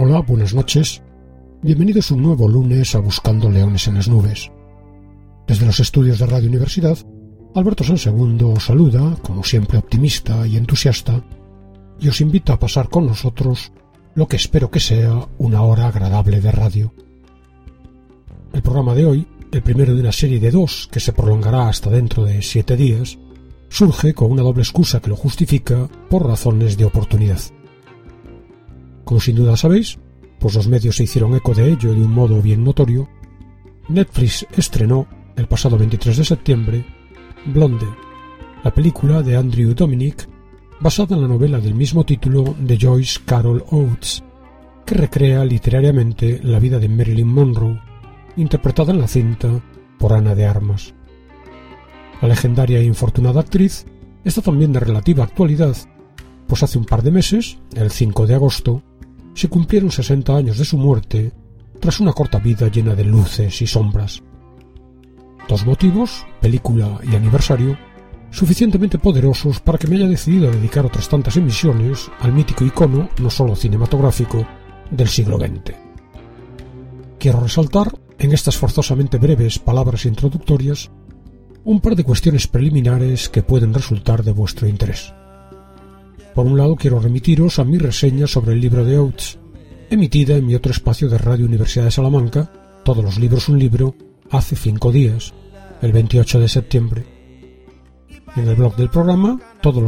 Hola, buenas noches. Bienvenidos un nuevo lunes a Buscando Leones en las Nubes. Desde los estudios de Radio Universidad, Alberto Sansegundo os saluda, como siempre optimista y entusiasta, y os invita a pasar con nosotros lo que espero que sea una hora agradable de radio. El programa de hoy, el primero de una serie de 2 que se prolongará hasta dentro de 7 días, surge con una doble excusa que lo justifica por razones de oportunidad. Como sin duda sabéis, pues los medios se hicieron eco de ello de un modo bien notorio, Netflix estrenó el pasado 23 de septiembre Blonde, la película de Andrew Dominik basada en la novela del mismo título de Joyce Carol Oates, que recrea literariamente la vida de Marilyn Monroe, interpretada en la cinta por Ana de Armas. La legendaria e infortunada actriz está también de relativa actualidad, pues hace un par de meses, el 5 de agosto, se cumplieron 60 años de su muerte tras una corta vida llena de luces y sombras. 2 motivos, película y aniversario, suficientemente poderosos para que me haya decidido a dedicar otras tantas emisiones al mítico icono, no solo cinematográfico, del siglo XX. Quiero resaltar, en estas forzosamente breves palabras introductorias, un par de cuestiones preliminares que pueden resultar de vuestro interés. Por un lado, quiero remitiros a mi reseña sobre el libro de Oates, emitida en mi otro espacio de Radio Universidad de Salamanca, Todos los libros un libro, hace 5 días, el 28 de septiembre. En el blog del programa,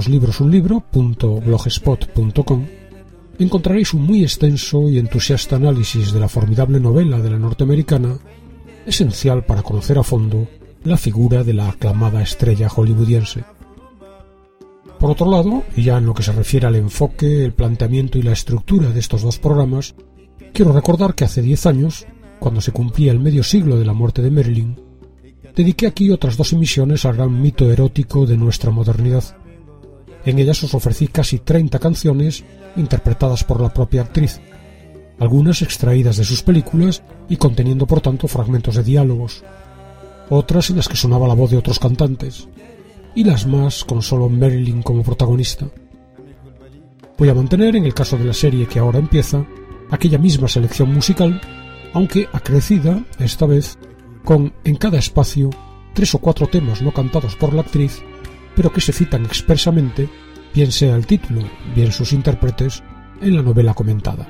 todosloslibrosunlibro.blogspot.com, encontraréis un muy extenso y entusiasta análisis de la formidable novela de la norteamericana, esencial para conocer a fondo la figura de la aclamada estrella hollywoodiense. Por otro lado, y ya en lo que se refiere al enfoque, el planteamiento y la estructura de estos 2 programas, quiero recordar que hace 10 años, cuando se cumplía el medio siglo de la muerte de Marilyn, dediqué aquí otras 2 emisiones al gran mito erótico de nuestra modernidad. En ellas os ofrecí casi 30 canciones interpretadas por la propia actriz, algunas extraídas de sus películas y conteniendo por tanto fragmentos de diálogos, otras en las que sonaba la voz de otros cantantes, y las más con solo Marilyn como protagonista. Voy a mantener, en el caso de la serie que ahora empieza, aquella misma selección musical, aunque acrecida, esta vez, con, en cada espacio, 3 o 4 temas no cantados por la actriz, pero que se citan expresamente, bien sea el título, bien sus intérpretes, en la novela comentada.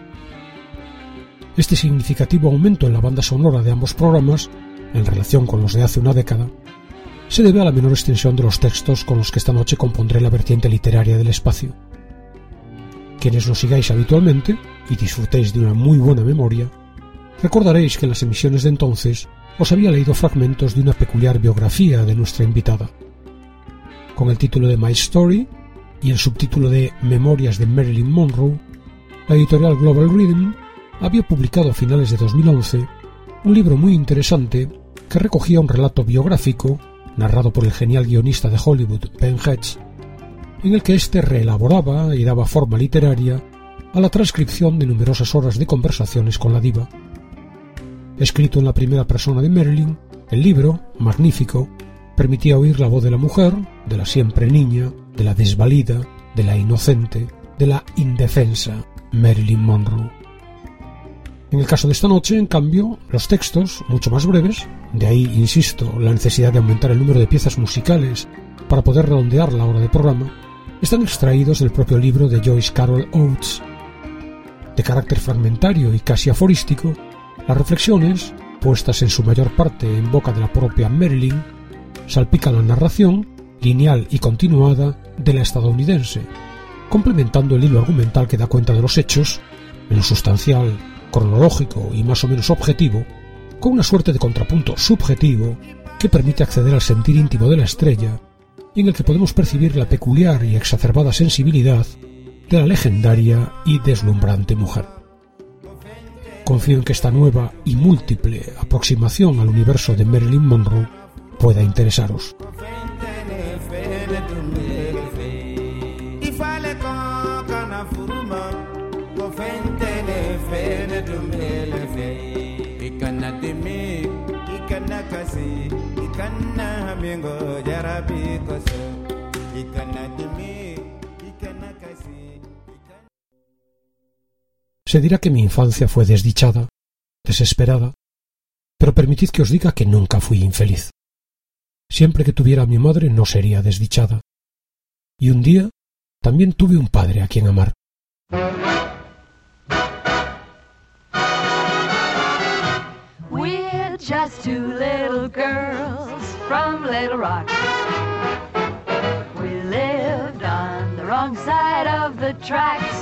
Este significativo aumento en la banda sonora de ambos programas, en relación con los de hace una década, se debe a la menor extensión de los textos con los que esta noche compondré la vertiente literaria del espacio. Quienes nos sigáis habitualmente y disfrutéis de una muy buena memoria, recordaréis que en las emisiones de entonces os había leído fragmentos de una peculiar biografía de nuestra invitada. Con el título de My Story y el subtítulo de Memorias de Marilyn Monroe, la editorial Global Rhythm había publicado a finales de 2011 un libro muy interesante que recogía un relato biográfico narrado por el genial guionista de Hollywood, Ben Hedges, en el que éste reelaboraba y daba forma literaria a la transcripción de numerosas horas de conversaciones con la diva. Escrito en la primera persona de Marilyn, el libro, magnífico, permitía oír la voz de la mujer, de la siempre niña, de la desvalida, de la inocente, de la indefensa Marilyn Monroe. En el caso de esta noche, en cambio, los textos, mucho más breves, de ahí, insisto, la necesidad de aumentar el número de piezas musicales para poder redondear la hora de programa, están extraídos del propio libro de Joyce Carol Oates. De carácter fragmentario y casi aforístico, las reflexiones, puestas en su mayor parte en boca de la propia Marilyn, salpican la narración, lineal y continuada, de la estadounidense, complementando el hilo argumental que da cuenta de los hechos, en lo sustancial, cronológico y más o menos objetivo, con una suerte de contrapunto subjetivo que permite acceder al sentir íntimo de la estrella y en el que podemos percibir la peculiar y exacerbada sensibilidad de la legendaria y deslumbrante mujer. Confío en que esta nueva y múltiple aproximación al universo de Marilyn Monroe pueda interesaros. Se dirá que mi infancia fue desdichada, desesperada, pero permitid que os diga que nunca fui infeliz. Siempre que tuviera a mi madre no sería desdichada. Y un día también tuve un padre a quien amar. We're just two little girls from Little Rock. We lived on the wrong side of the tracks.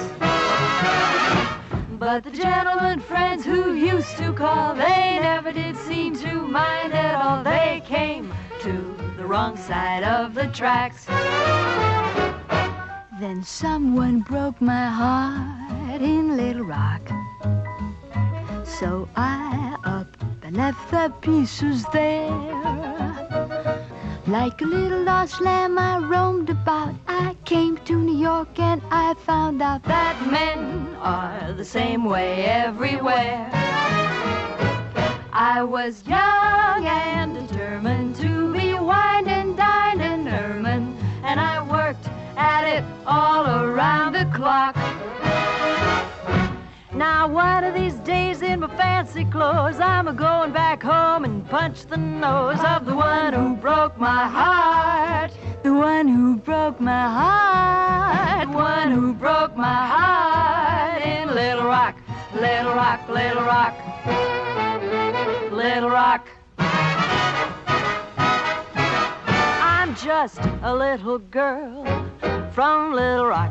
But the gentlemen friends who used to call, they never did seem to mind at all. They came to the wrong side of the tracks. Then someone broke my heart in Little Rock. So I up and left the pieces there. Like a little lost lamb I roamed about. I came to New York and I found out that men are the same way everywhere. I was young and determined to be wined and dined and ermine, and I worked at it all around the clock. Now one of these days in my fancy clothes, I'm a-going back home and punch the nose of the one who broke my heart. The one who broke my heart. The one who broke my heart in Little Rock, Little Rock, Little Rock, Little Rock. I'm just a little girl from Little Rock.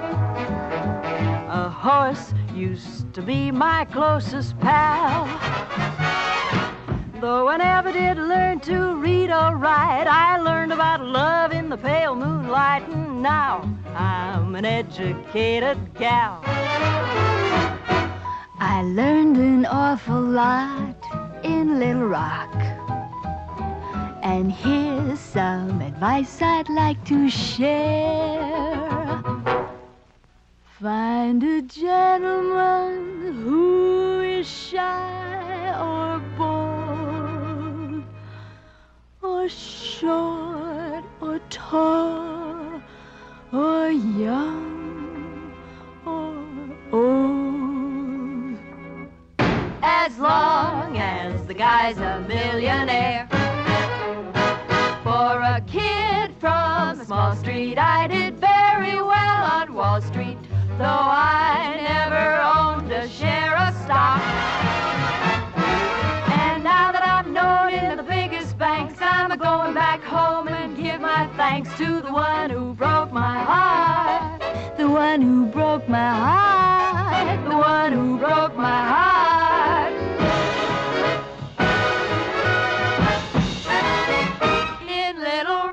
A horse used to be my closest pal. Though I never did learn to read or write, I learned about love in the pale moonlight, and now I'm an educated gal. I learned an awful lot in Little Rock, and here's some advice I'd like to share. Find a gentleman who is shy or bold, or short or tall, or young or old. As long as the guy's a millionaire. For a kid from a small street, I did very well on Wall Street, though I never owned a share of stock. And now that I'm known in the biggest banks, I'm a-going back home and give my thanks to the one who broke my heart. The one who broke my heart. The one who broke my heart. In Little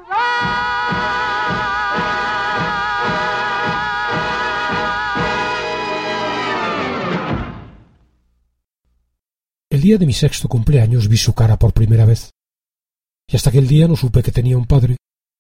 El día de mi 6º cumpleaños vi su cara por primera vez, y hasta aquel día no supe que tenía un padre,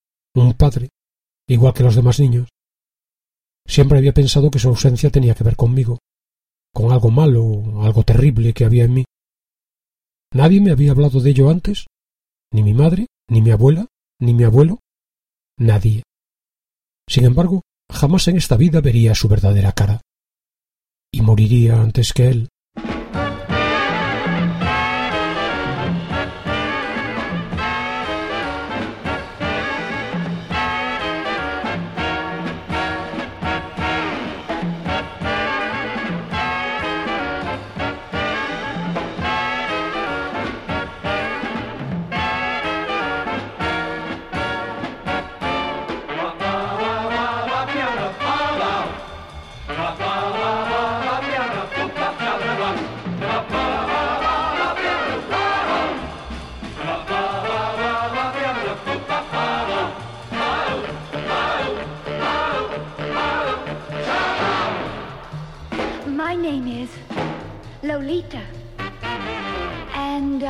igual que los demás niños. Siempre había pensado que su ausencia tenía que ver conmigo, con algo malo, algo terrible que había en mí. Nadie me había hablado de ello antes, ni mi madre, ni mi abuela, ni mi abuelo, nadie. Sin embargo, jamás en esta vida vería su verdadera cara, y moriría antes que él. My name is Lolita, and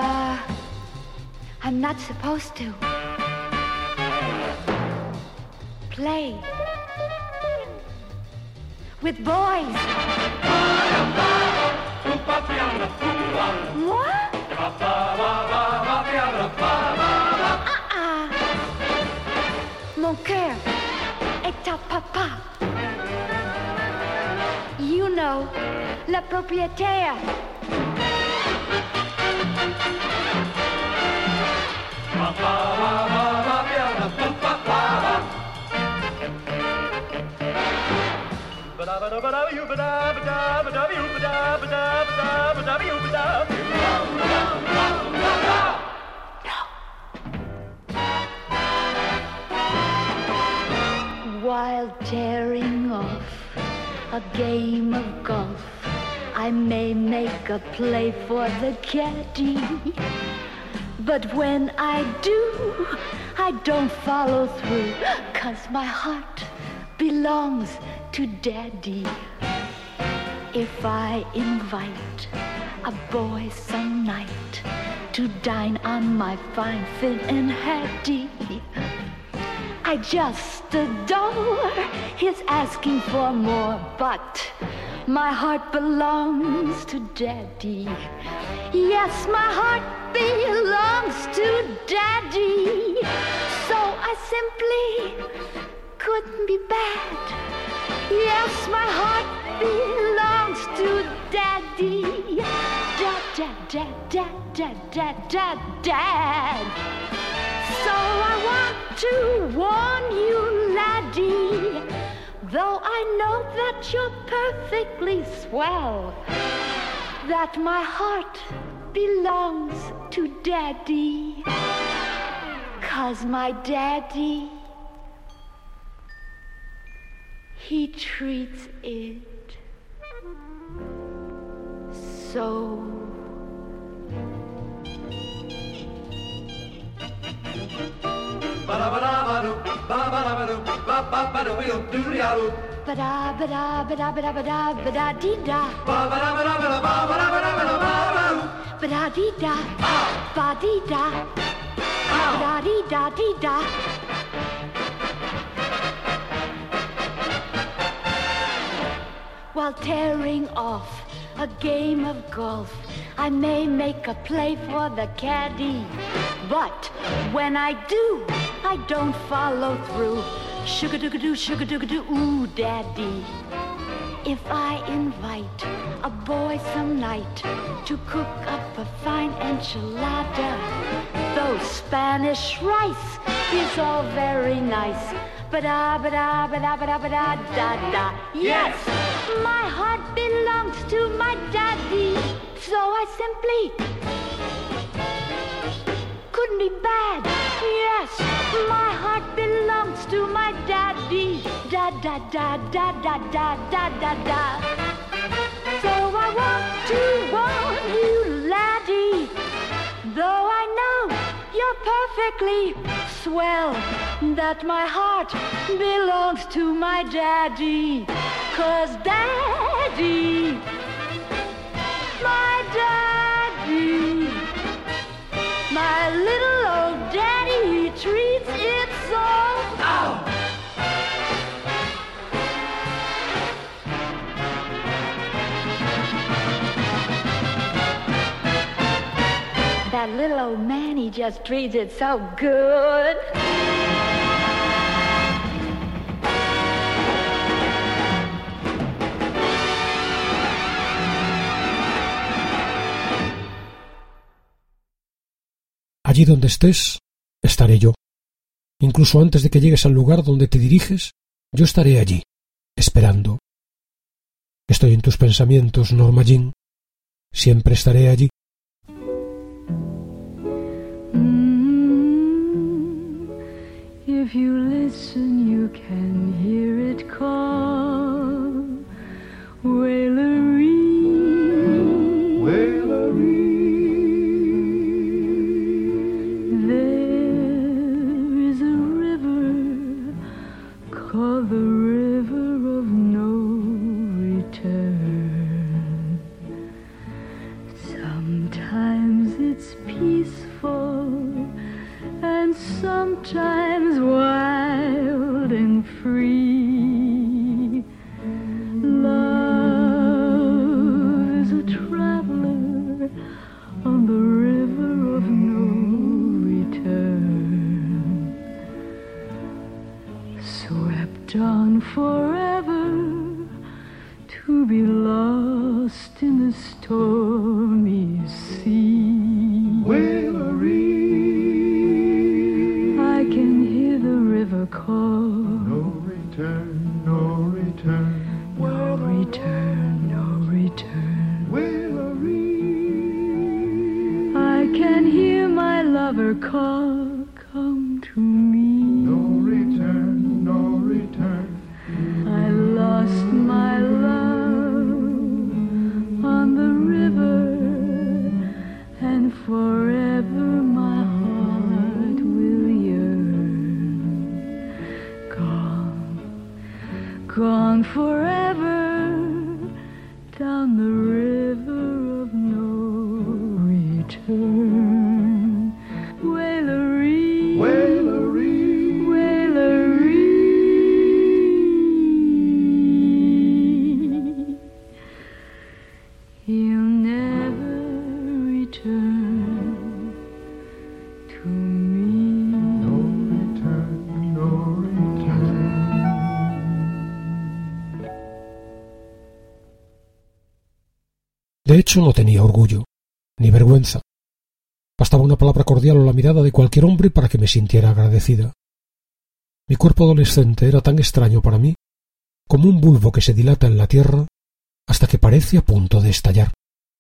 I'm not supposed to play with boys. Moi? Mon cœur est à papa. You know propriétaire. While tearing off a game of golf, I may make a play for the caddy. But when I do, I don't follow through, 'cause my heart belongs to Daddy. If I invite a boy some night to dine on my fine fin and Hattie, I just adore his asking for more, but my heart belongs to Daddy. Yes, my heart belongs to Daddy. So I simply couldn't be bad. Yes, my heart belongs to Daddy. Dad, dad, dad, dad, dad, dad, dad, dad. So I want to warn you, laddie, though I know that you're perfectly swell, that my heart belongs to Daddy. 'Cause my Daddy, he treats it so. Ba-da-ba-da-ba-da-ba-da-ba-da-dee-da. Ba-da-dee-da. Ba-dee-da. Ba-da-dee-da-dee-da. While tearing off a game of golf, I may make a play for the caddy. But when I do, I don't follow through. Sugar-doo-ga-doo, ooh, Daddy. If I invite a boy some night to cook up a fine enchilada, though Spanish rice is all very nice, ba-da-ba-da-ba-da-ba-da-ba-da-da-da. Yes, my heart belongs to my Daddy, so I simply couldn't be bad. Yes, my heart belongs to my Daddy. Da da da da da da da da da. So I want to warn you, laddie, though I know you're perfectly swell, that my heart belongs to my Daddy. 'Cause Daddy, my Daddy, my little old Daddy, he treats it so. Ow! That little old man, he just treats it so good. Allí donde estés, estaré yo. Incluso antes de que llegues al lugar donde te diriges, yo estaré allí, esperando. Estoy en tus pensamientos, Norma Jean. Siempre estaré allí. If you listen, you can hear it call. Wailerie, Wailerie. There is a river called the River of No Return. Sometimes it's peaceful, and sometimes wild and free. Love is a traveler on the river of no return, swept on forever to to be lost in the stormy sea. Wailery, I can hear the river call. No return, no return. No return, no return. Wailery, I can hear my lover call. Come to me. No return, no return. I lost my love on the river, and forever my heart will yearn. Gone forever down the river of no return. Wailery, Wailery, Wailery, he'll never return to me. No return, no return. De hecho, no tenía orgullo, ni vergüenza. Bastaba una palabra cordial o la mirada de cualquier hombre para que me sintiera agradecida. Mi cuerpo adolescente era tan extraño para mí como un bulbo que se dilata en la tierra hasta que parece a punto de estallar.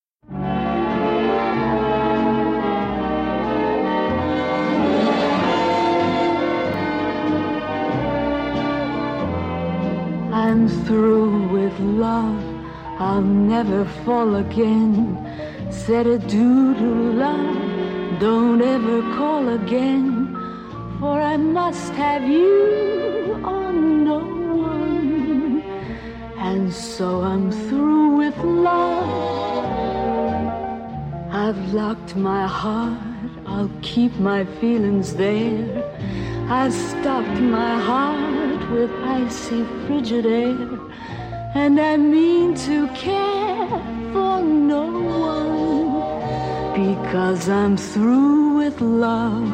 I'm through with love, I'll never fall again. Said adieu to love, don't ever call again. For I must have you, oh no one. And so I'm through with love. I've locked my heart, I'll keep my feelings there. I've stopped my heart with icy frigid air. And I mean to care for no one, because I'm through with love.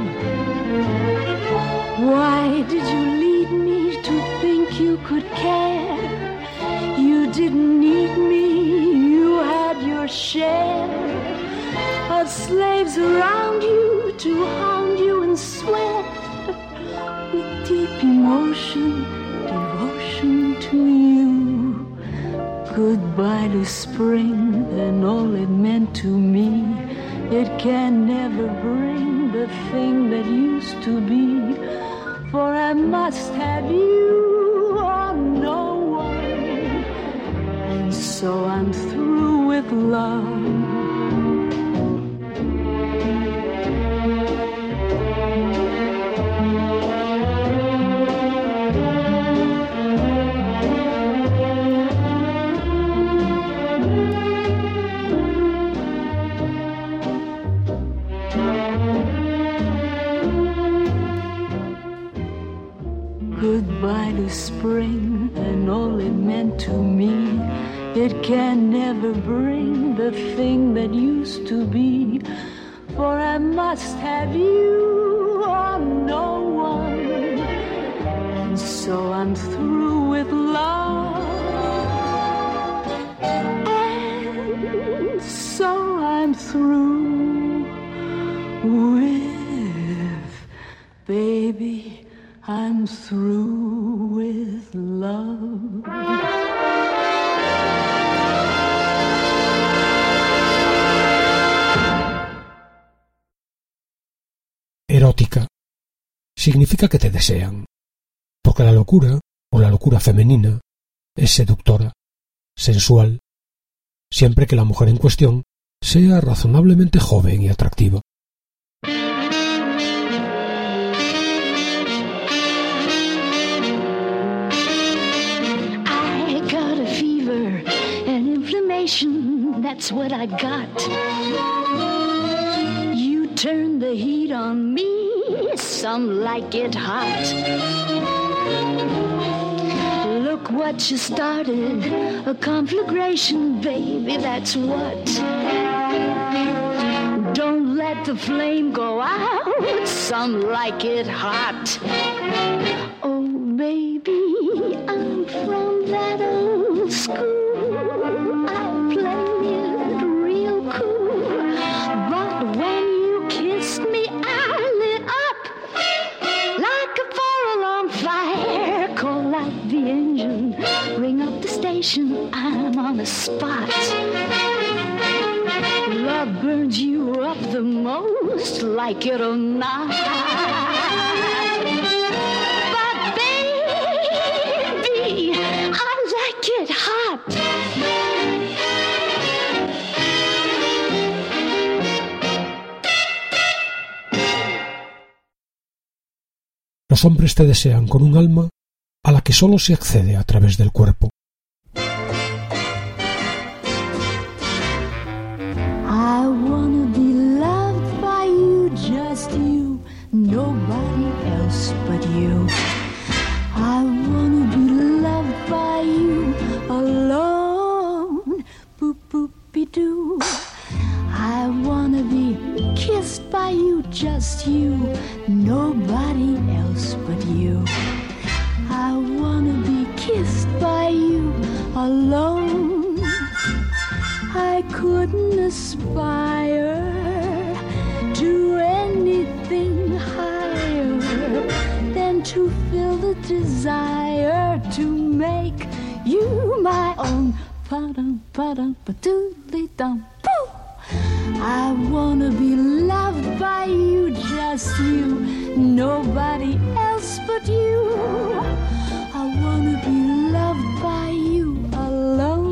Why did you lead me to think you could care? You didn't need me, you had your share of slaves around you to hound you and sweat with deep emotion, devotion to you. Goodbye to spring and all it meant to me. It can never bring the thing that used to be. For I must have you or no one. And so I'm through with love. Goodbye to spring and all it meant to me. It can never bring the thing that used to be. For I must have you or no one. And so I'm through with love. And so I'm through with, baby, I'm through with love. Erótica significa que te desean, porque la locura, o la locura femenina, es seductora, sensual, siempre que la mujer en cuestión sea razonablemente joven y atractiva. That's what I got. You turn the heat on me, some like it hot. Look what you started, a conflagration, baby, that's what. Don't let the flame go out, some like it hot. Oh, baby, I'm from that old school. on the spot. Love burns you up the most, like it or not. But baby, I like it hot. Los hombres te desean con un alma a la que solo se accede a través del cuerpo. I wanna be loved by you, just you, nobody else but you. I wanna be loved by you alone, boop boopy doo. I wanna be kissed by you, just you, nobody else but you. I wanna be kissed by you alone. I couldn't aspire to anything higher than to feel the desire to make you my own. Pa-dum, pa-dum, pa-doodly-dum, boo! I wanna be loved by you, just you, nobody else but you. I wanna be loved by you alone.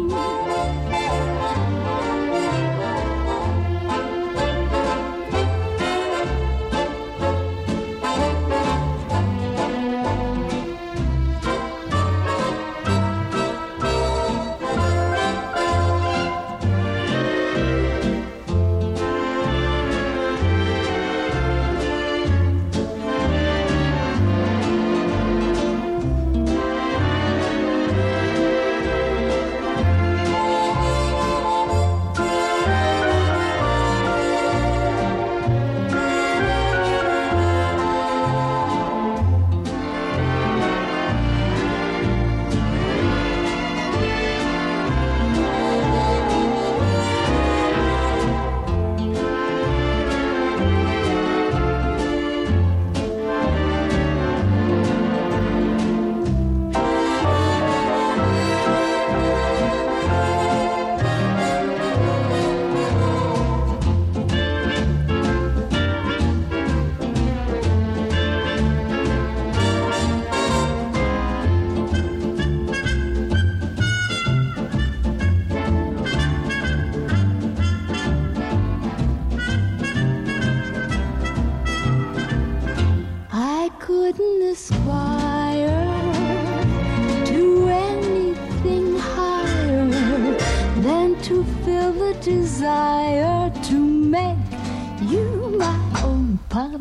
Desire to make you my own.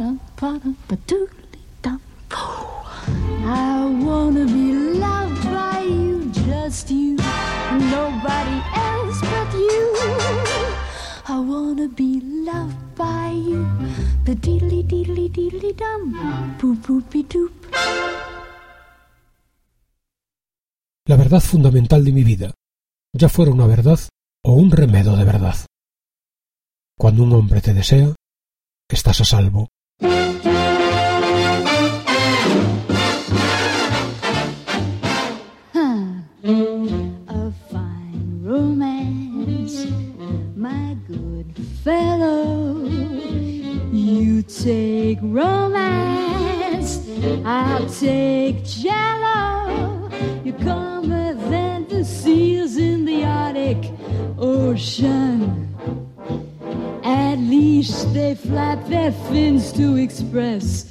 I wanna be loved by you, just you, nobody else but you. I wanna be loved by you, the diddly diddly diddly dum, boop boopy doop. La verdad fundamental de mi vida, ya fuera una verdad o un remedo de verdad. Cuando un hombre te desea, estás a salvo. A fine romance, my good fellow. You take romance, I'll take jello. You're calmer than the seals in the Arctic Ocean. At least they flap their fins to express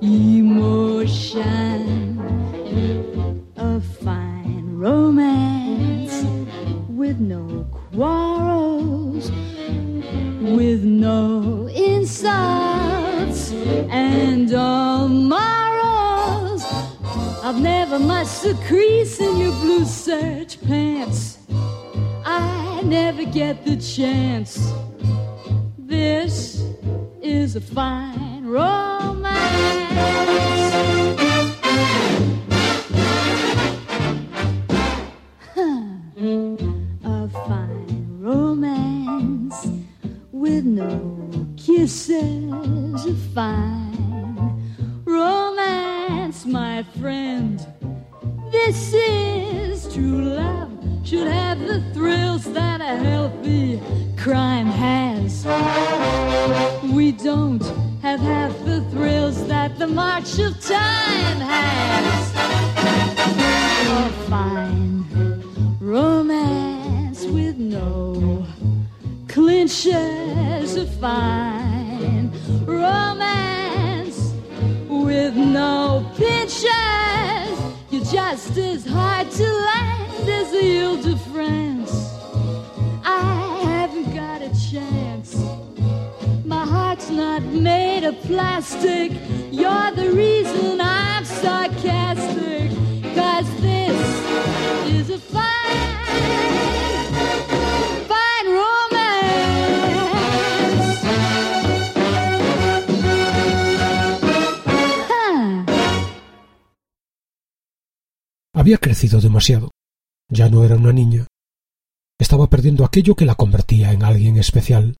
emotion. A fine romance with no quarrels, with no insults and all morals. I've never much to crease in your blue serge pants. I never get the chance. This is a fine romance. A fine romance with no kisses. A fine romance, my friend. This is true love. should have the thrills that a healthy crime has. We don't have half the thrills that the march of time has. A fine romance with no clinches, a fine romance with no pinches. You're just as hard to land as the Ile-de-France. I haven't got a chance. My heart's not made of plastic. You're the reason I'm sarcastic. 'Cause this is a fine romance. Había crecido demasiado. Ya no era una niña. Estaba perdiendo aquello que la convertía en alguien especial.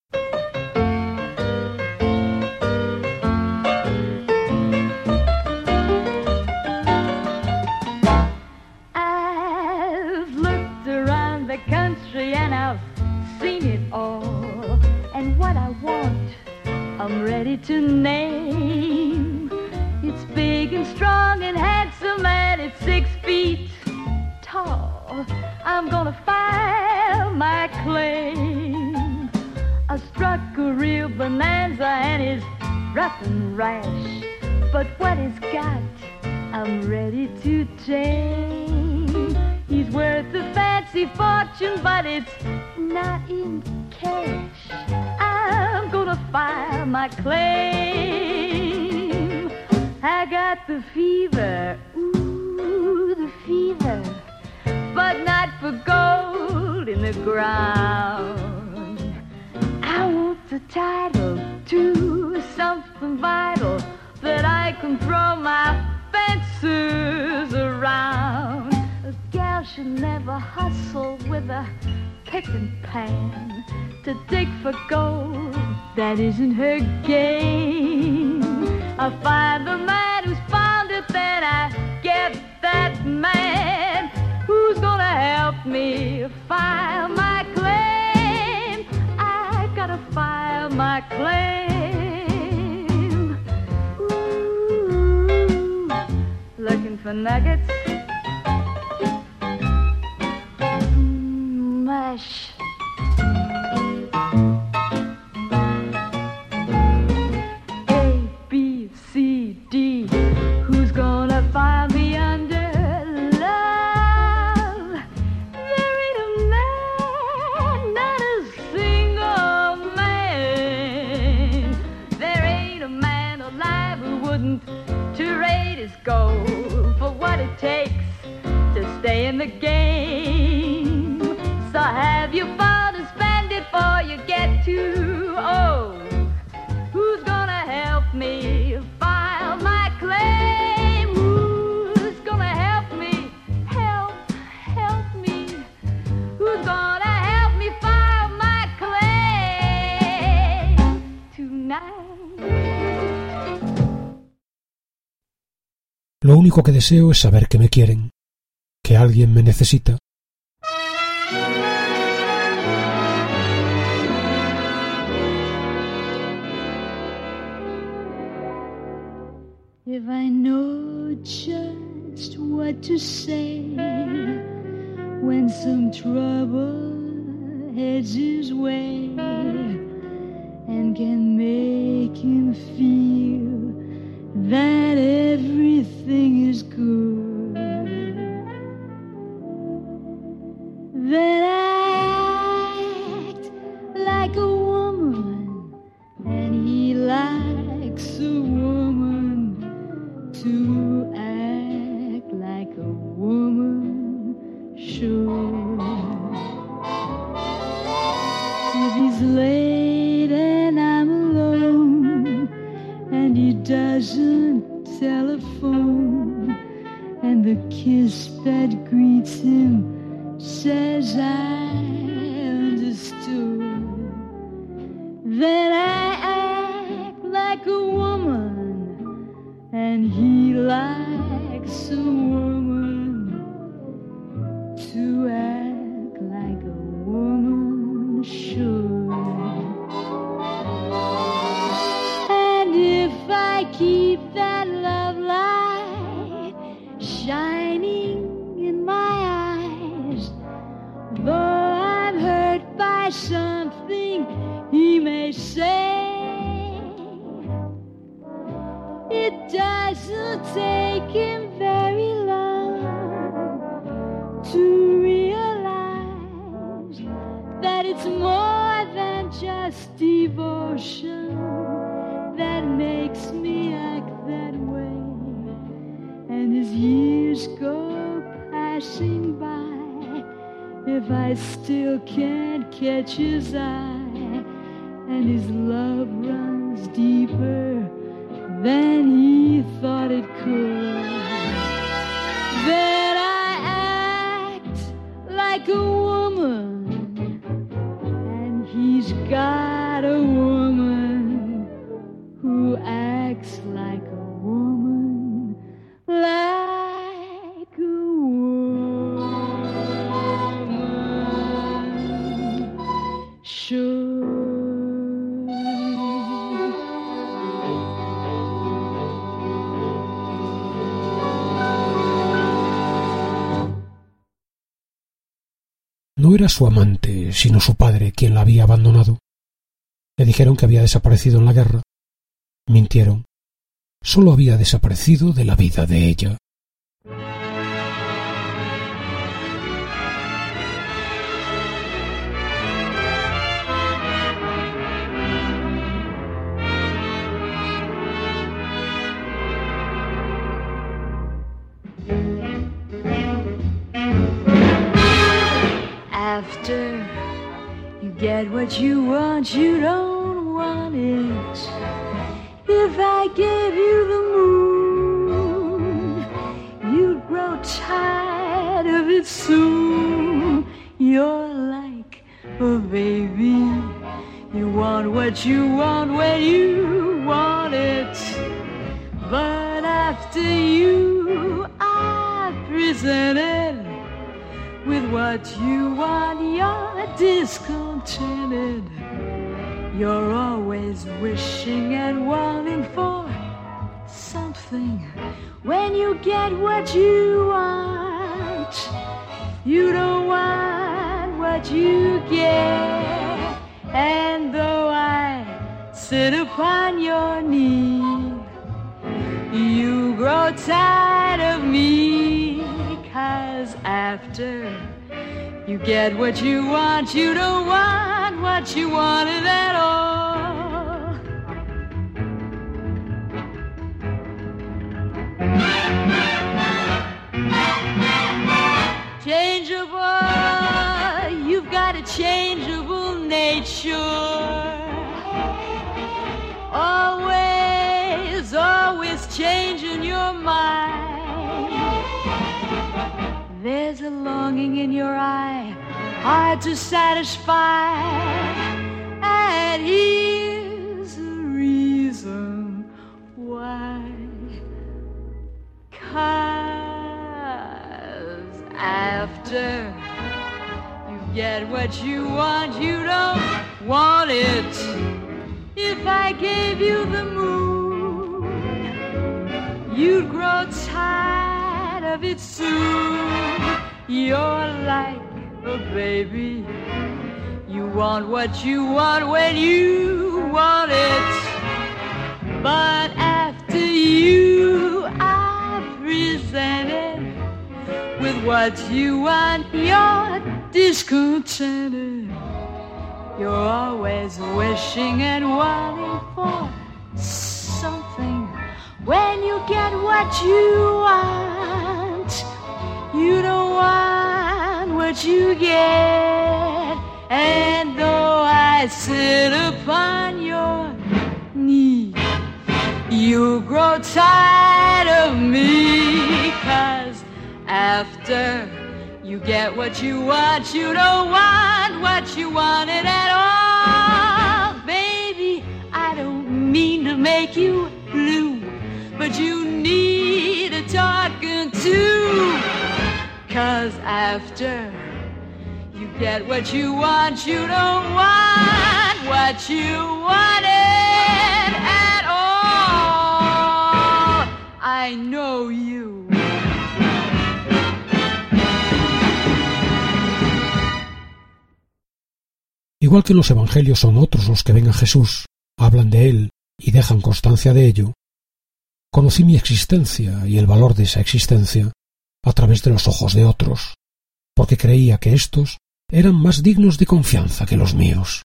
I've looked around the country and I've seen it all. And what I want, I'm ready to name. It's big and strong and handsome and it's 6 feet tall. I'm gonna file my claim. I struck a real bonanza and it's rough and rash. But what he's got, I'm ready to tame. He's worth a fancy fortune, but it's not in cash. I'm gonna file my claim. I got the fever, ooh, the fever, but not for gold in the ground. I want the title to something vital that I can throw my fences around. A gal should never hustle with a pick and pan to dig for gold that isn't her game. I find the man who's found it, then I get that man who's gonna help me file my claim. I gotta file my claim. Ooh, looking for nuggets? Mush. Who's gonna find me under love? There ain't a man, not a single man. There ain't a man alive who wouldn't trade his gold for what it takes to stay in the game. So have you fun and spend it before you get too old. Who's gonna help me file my claim? Who's gonna help me, help me? Who's gonna help me file my claim tonight? Lo único que deseo es saber que me quieren, que alguien me necesita. If I know just what to say when some trouble heads his way and can make him feel that everything is good, then act like a woman and he likes a woman to act like a woman should. If he's late and I'm alone and he doesn't telephone and the kiss that greets him says I understood, then I act like a woman and he likes a woman to act keep that love light shining in my eyes. Though I'm hurt by something he may say, it doesn't take him very long to realize that it's more than just devotion that makes me act that way. And as years go passing by, if I still can't catch his eye, and his love runs deeper than he thought it could, then I act like a woman, and he's got a woman who acts like a woman, like a woman should. No era su amante, sino su padre quien la había abandonado. Le dijeron que había desaparecido en la guerra. Mintieron. Solo había desaparecido de la vida de ella. After you get what you want, you don't want it. If I gave you the moon, you'd grow tired of it soon. You're like a baby. You want what you want when you want it. But after you are presented with what you want, you're discontented. You're always wishing and wanting for something. When you get what you want, you don't want what you get. And though I sit upon your knee, you grow tired of me. 'Cause after you get what you want, you don't want what you wanted at all. Changeable, you've got a changeable nature. Always, always changing your mind. There's a longing in your eye, hard to satisfy. And here's the reason why. 'Cause after you get what you want, you don't want it. If I gave you the moon, you'd grow tired of it soon. You're like a baby. You want what you want when you want it. But after you are presented with what you want, you're discontented. You're always wishing and wanting for something. When you get what you want, you don't want what you get. And though I sit upon your knee, you grow tired of me. 'Cause after you get what you want, you don't want what you wanted at all. Baby, I don't mean to make you blue, but you need a talking to. 'Cause after you get what you want, you don't want what you wanted at all. I know you. Igual que en los evangelios son otros los que ven a Jesús, hablan de él y dejan constancia de ello, conocí mi existencia y el valor de esa existencia a través de los ojos de otros, porque creía que éstos eran más dignos de confianza que los míos.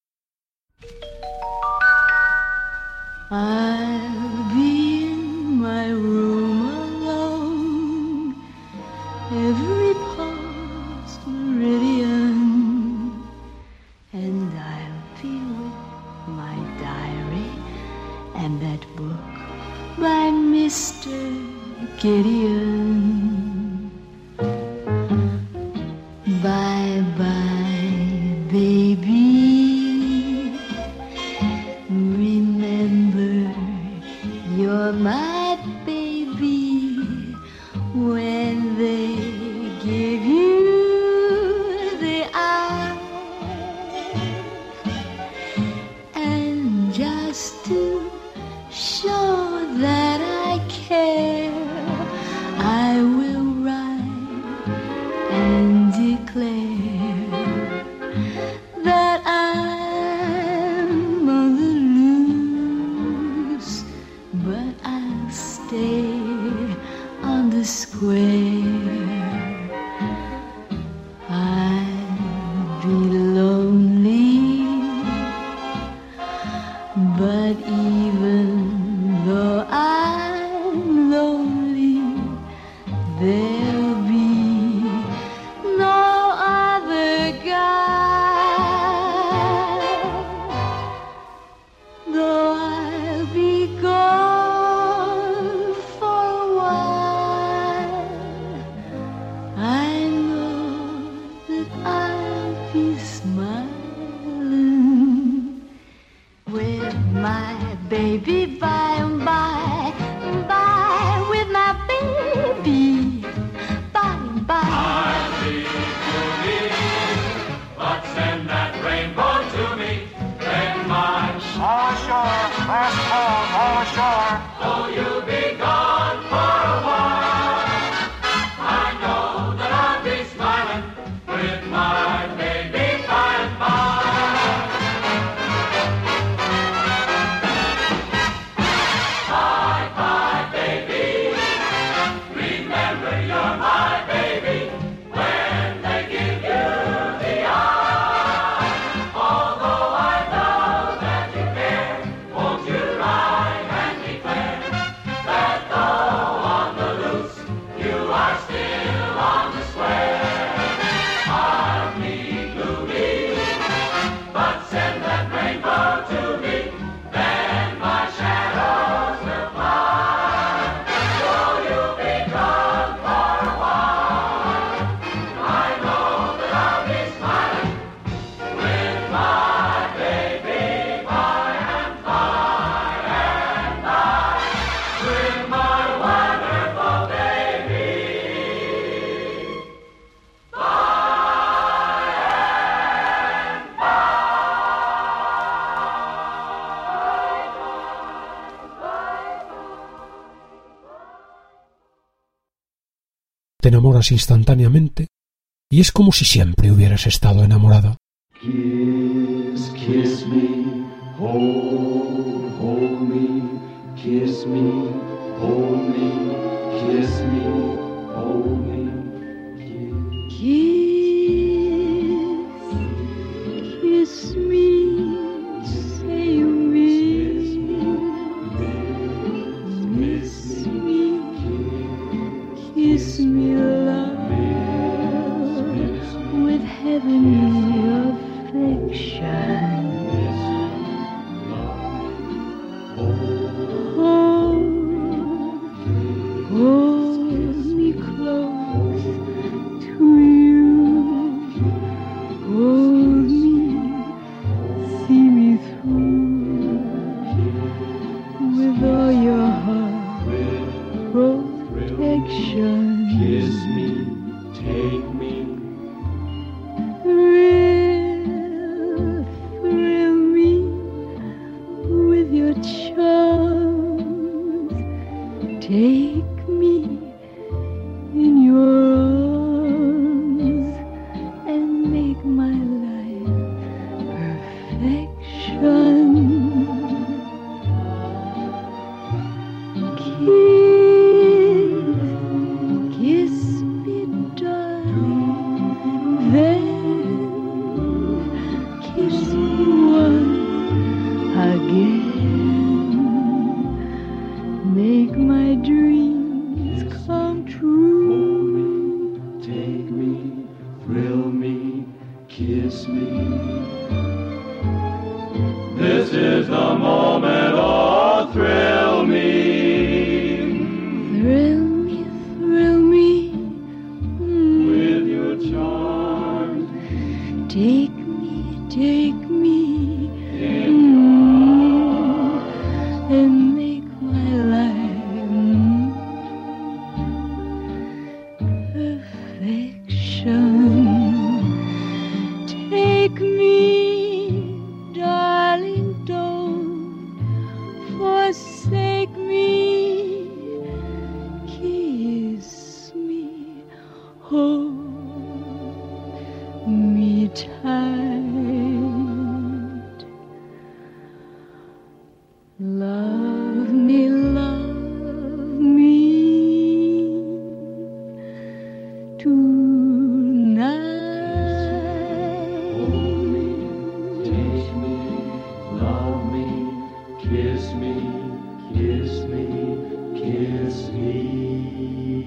I'll be in my room alone, every pulse meridian, and I'll be with my diary and that book by Mr. Gideon. Bye-bye, baby, remember you're my baby when they give you the eye. And just to show that I care, I will write and declare that I'm on the loose, but I'll stay on the square. I'll be lonely, but even though I'm lonely, there'll be no other guy. Though I'll be gone for a while, I know that I'll be smiling with my baby by and by, with my baby by and by. I'll leave to me, but send that rainbow to me. Then my all ashore, last call, all ashore. Oh, you'll be gone for a while. I know that I'll be smiling with my baby by and by. Bye bye, baby. Remember you're my baby when they give you the eye. Although I know that you care, won't you write and declare that though on the loose, you are still on the square? I'll be gloomy, but send that rainbow to me, then my shadows will fly. So you'll be gone for a while. I know that I'll be smiling with my baby by and by, with my wonderful baby by and Te enamoras instantáneamente y es como si siempre hubieras estado enamorada. Kiss, kiss me, hold me, kiss me, hold me, kiss me, hold me, Kiss me, say you miss me, kiss me, love, with heavenly affection. Hold me close to you. Hold me, see me through with all your heart protection. kiss me, take me. Thrill me with your charms. Take me a moment, oh, thrill me. Thrill me, thrill me. With your charms. Take me, take me. And make my life perfection. Take me, darling, don't forsake me. Kiss me, hold me tight. Love me, tonight. Hold me, teach me, love me, kiss me, kiss me, kiss me.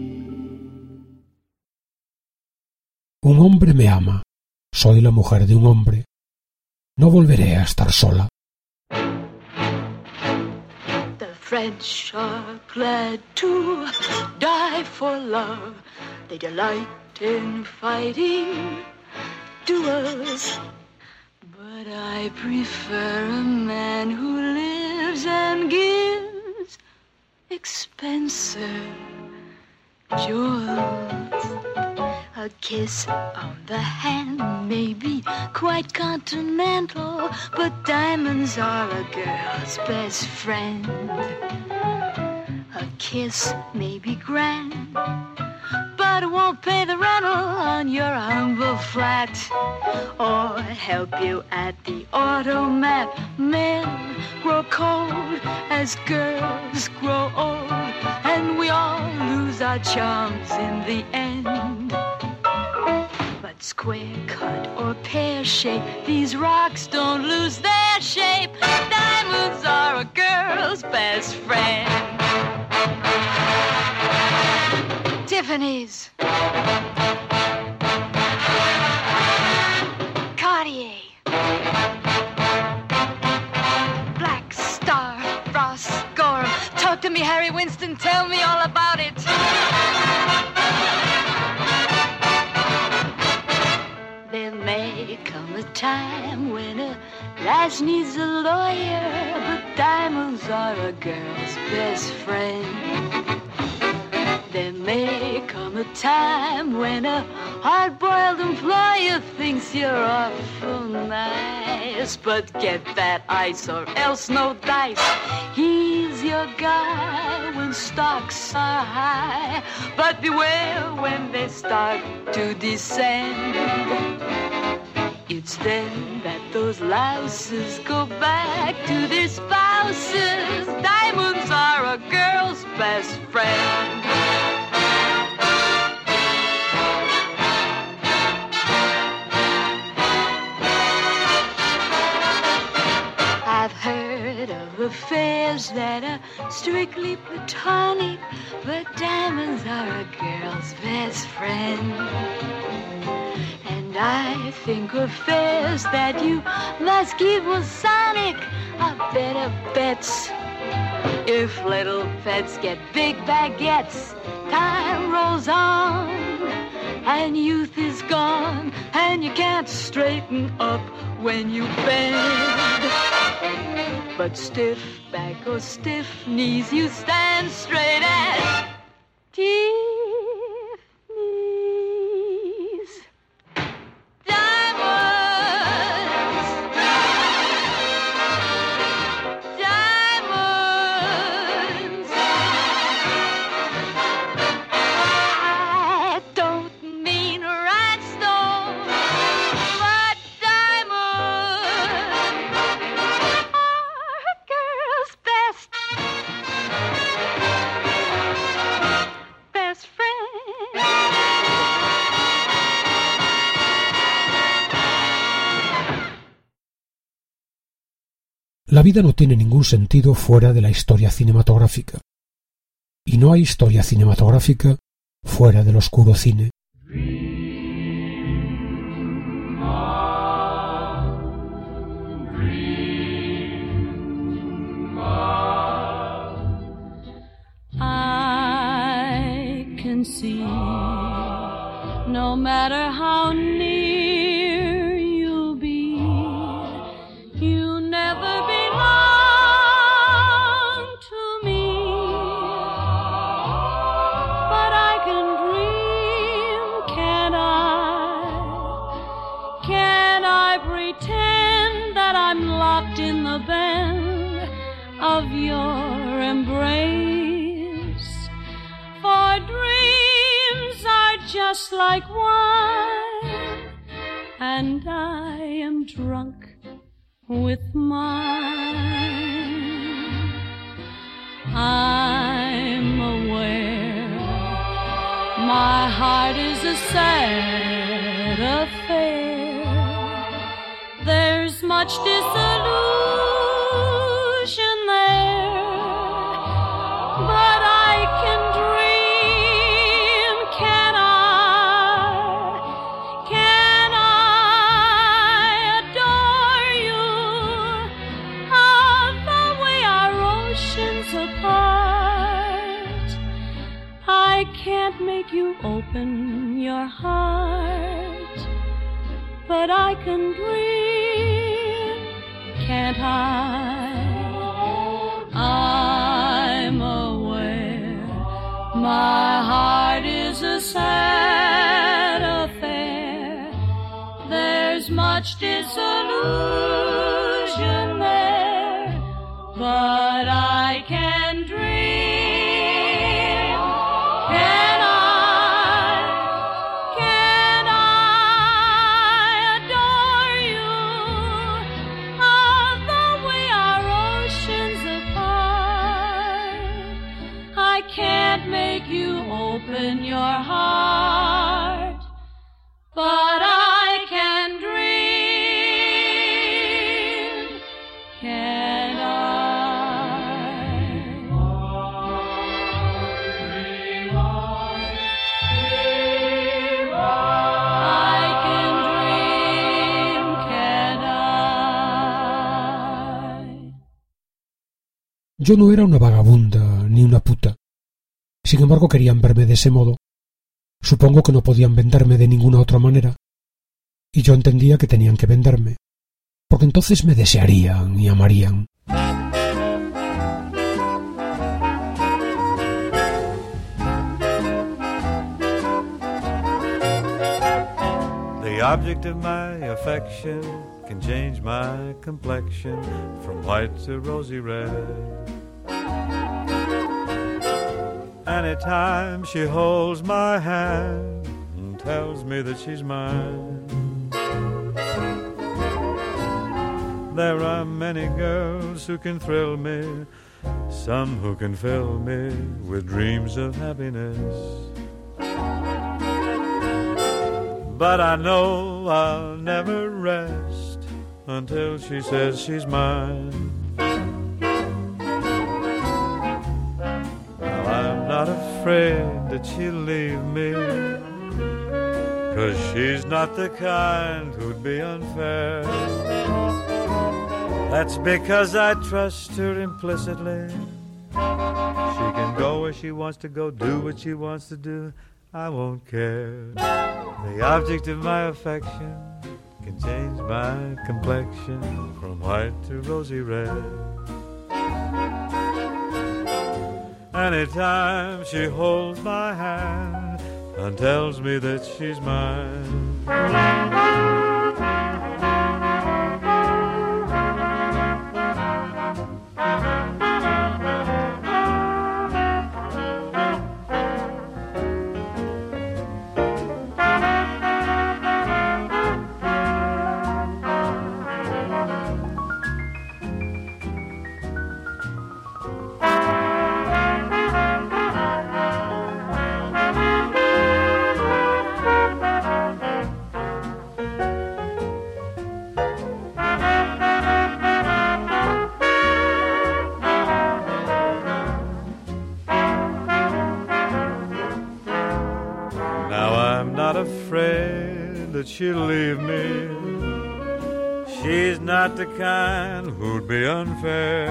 Un hombre me ama. Soy la mujer de un hombre. No volveré a estar sola. The French are glad to die for love. They delight in fighting duels. But I prefer a man who lives and gives expensive jewels. A kiss on the hand may be quite continental, but diamonds are a girl's best friend. A kiss may be grand, but it won't pay the rental on your humble flat or help you at the automat. Men grow cold as girls grow old, and we all lose our charms in the end. But square cut or pear shape, these rocks don't lose their shape. Diamonds are a girl's best friend. Tiffany's, Cartier, Black Star, Ross Gorham. Talk to me, Harry Winston, tell me all about it. There may come a time when a lass needs a lawyer, but diamonds are a girl's best friend. There may come a time when a hard-boiled employer thinks you're awful nice, but get that ice or else no dice. He's your guy when stocks are high, but beware when they start to descend. It's then that those louses go back to their spouses. Diamonds are a girl's best friend. I've heard of affairs that are strictly platonic, but diamonds are a girl's best friend. And I think affairs that you must keep Masonic are better bets. If little pets get big baguettes, time rolls on and youth is gone, and you can't straighten up when you bend. But stiff back or stiff knees, you stand straight as Tiffany's. Diamonds, diamonds. I don't mean rhinestones, but diamonds are a girl's best friend. La vida no tiene ningún sentido fuera de la historia cinematográfica. Y no hay historia cinematográfica fuera del oscuro cine. matter how near you'll be, you never belong to me. But I can dream, can't I? Can I pretend that I'm locked in the bend of your embrace? For dreams are just like wine, and I am drunk with mine. I'm aware my heart is a sad affair. There's much disillusion there, but I can dream, can I? Can I adore you? Of the way our oceans apart, I can't make you open your heart, but I can dream, can't I? I'm aware my heart is a sad affair. There's much disillusion there, but I can dream, can I? Can I adore you? Of the way our oceans apart, I can't make you open your heart, but I can dream, can I? I can dream, can I? Yo no era una vagabunda ni una puta. Sin embargo, querían verme de ese modo. Supongo que no podían venderme de ninguna otra manera. Y yo entendía que tenían que venderme, porque entonces me desearían y amarían. The object of my affection can change my complexion from white to rosy red. Anytime she holds my hand and tells me that she's mine. There are many girls who can thrill me, some who can fill me with dreams of happiness. But I know I'll never rest until she says she's mine. Now I'm not afraid that she'll leave me, 'cause she's not the kind who'd be unfair. That's because I trust her implicitly. She can go where she wants to go, do what she wants to do. I won't care. The object of my affection can change my complexion from white to rosy red. Anytime she holds my hand and tells me that she's mine. She'll leave me. She's not the kind who'd be unfair.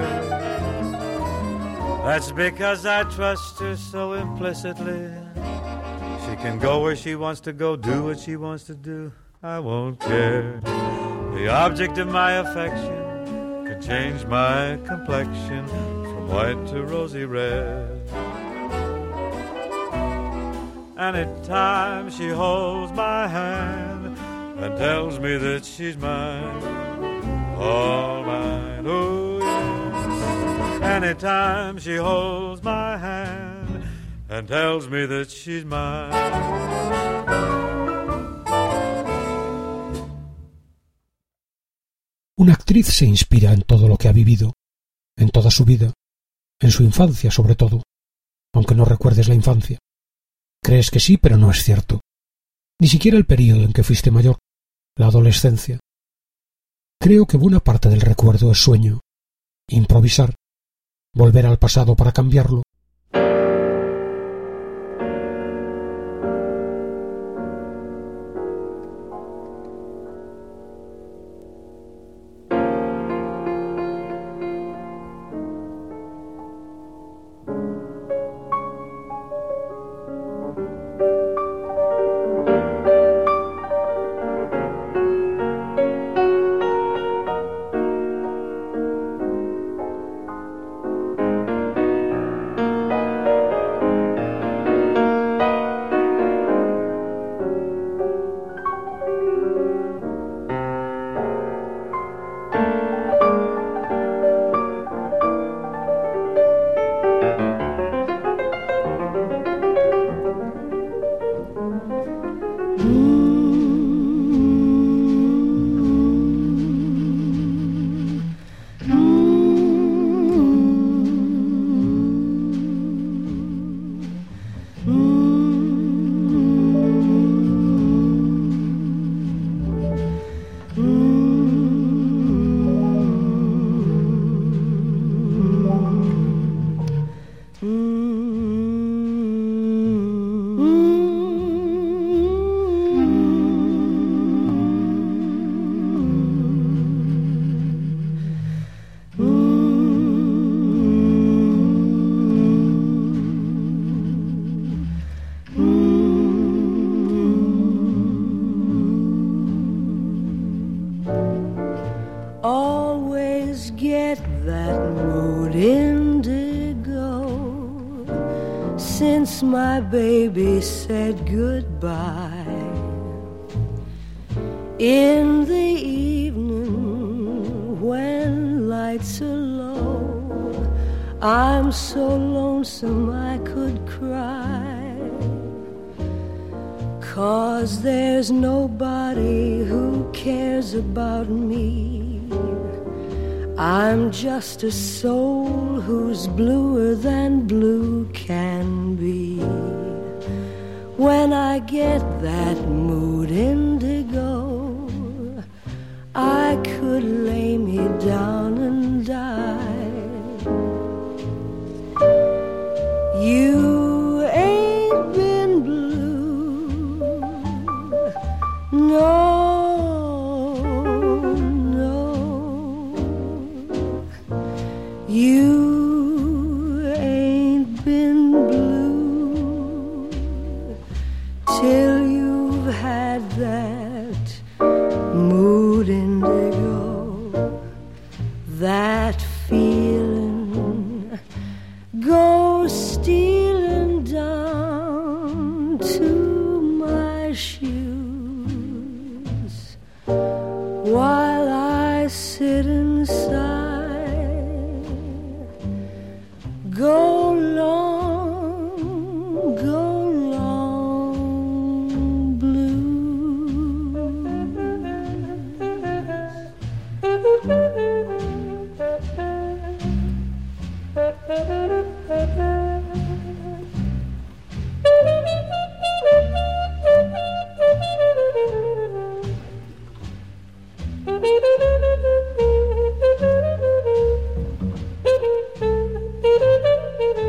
That's because I trust her so implicitly. She can go where she wants to go, do what she wants to do, I won't care. The object of my affection could change my complexion from white to rosy red. Anytime she holds my hand and tells me that she's mine, all mine, oh yes. Anytime she holds my hand and tells me that she's mine. Una actriz se inspira en todo lo que ha vivido, en toda su vida, en su infancia sobre todo, aunque no recuerdes la infancia. Crees que sí, pero no es cierto. Ni siquiera el período en que fuiste mayor, la adolescencia. Creo que buena parte del recuerdo es sueño, improvisar, volver al pasado para cambiarlo. Since my baby said goodbye in the evening when lights are low, I'm so lonesome I could cry, 'cause there's nobody who cares about me. I'm just a soul who's bluer than blue can be. When I get that mood indigo, I could lay me down and die. You ain't been blue, no. You ain't been blue till you've had that mood indigo, that feeling goes stealing down to my shoes while I sit inside. Go long, blues.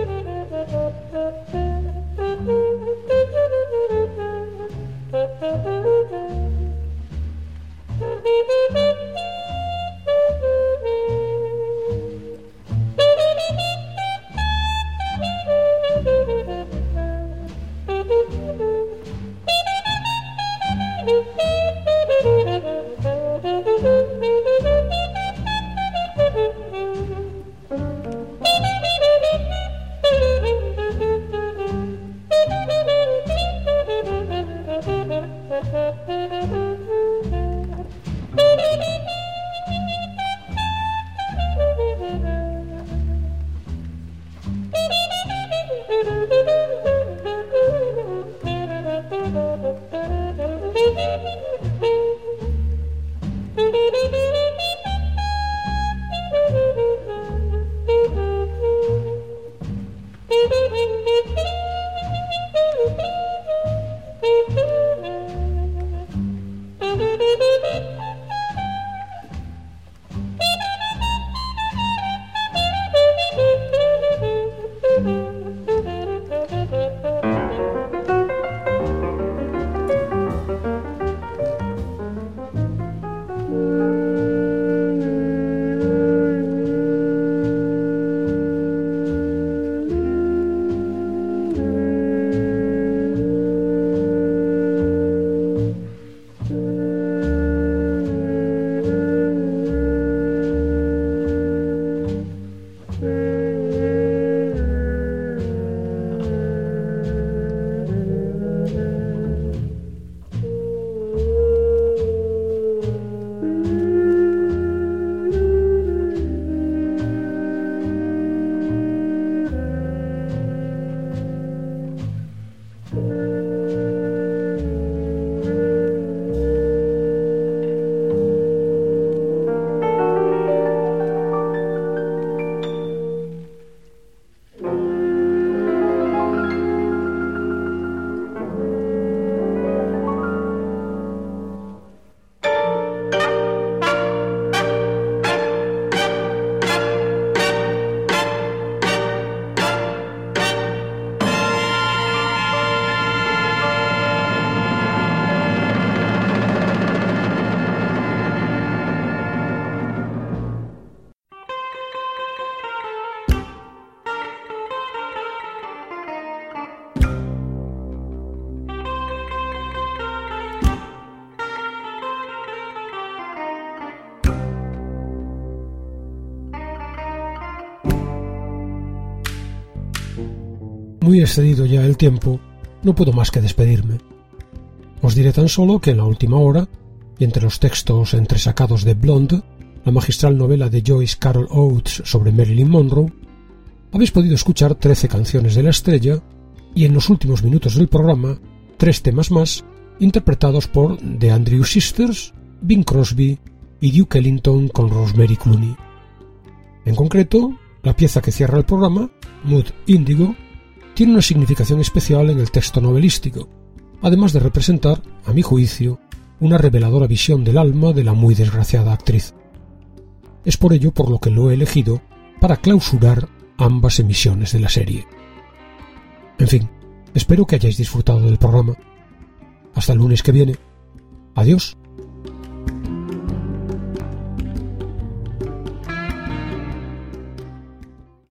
Muy excedido ya el tiempo, no puedo más que despedirme. Os diré tan solo que en la última hora, y entre los textos entresacados de Blonde, la magistral novela de Joyce Carol Oates sobre Marilyn Monroe, habéis podido escuchar 13 canciones de la estrella y en los últimos minutos del programa 3 temas más interpretados por The Andrews Sisters, Bing Crosby y Duke Ellington con Rosemary Clooney. En concreto, la pieza que cierra el programa, Mood Indigo, tiene una significación especial en el texto novelístico, además de representar, a mi juicio, una reveladora visión del alma de la muy desgraciada actriz. Es por ello por lo que lo he elegido para clausurar ambas emisiones de la serie. En fin, espero que hayáis disfrutado del programa. Hasta el lunes que viene. Adiós.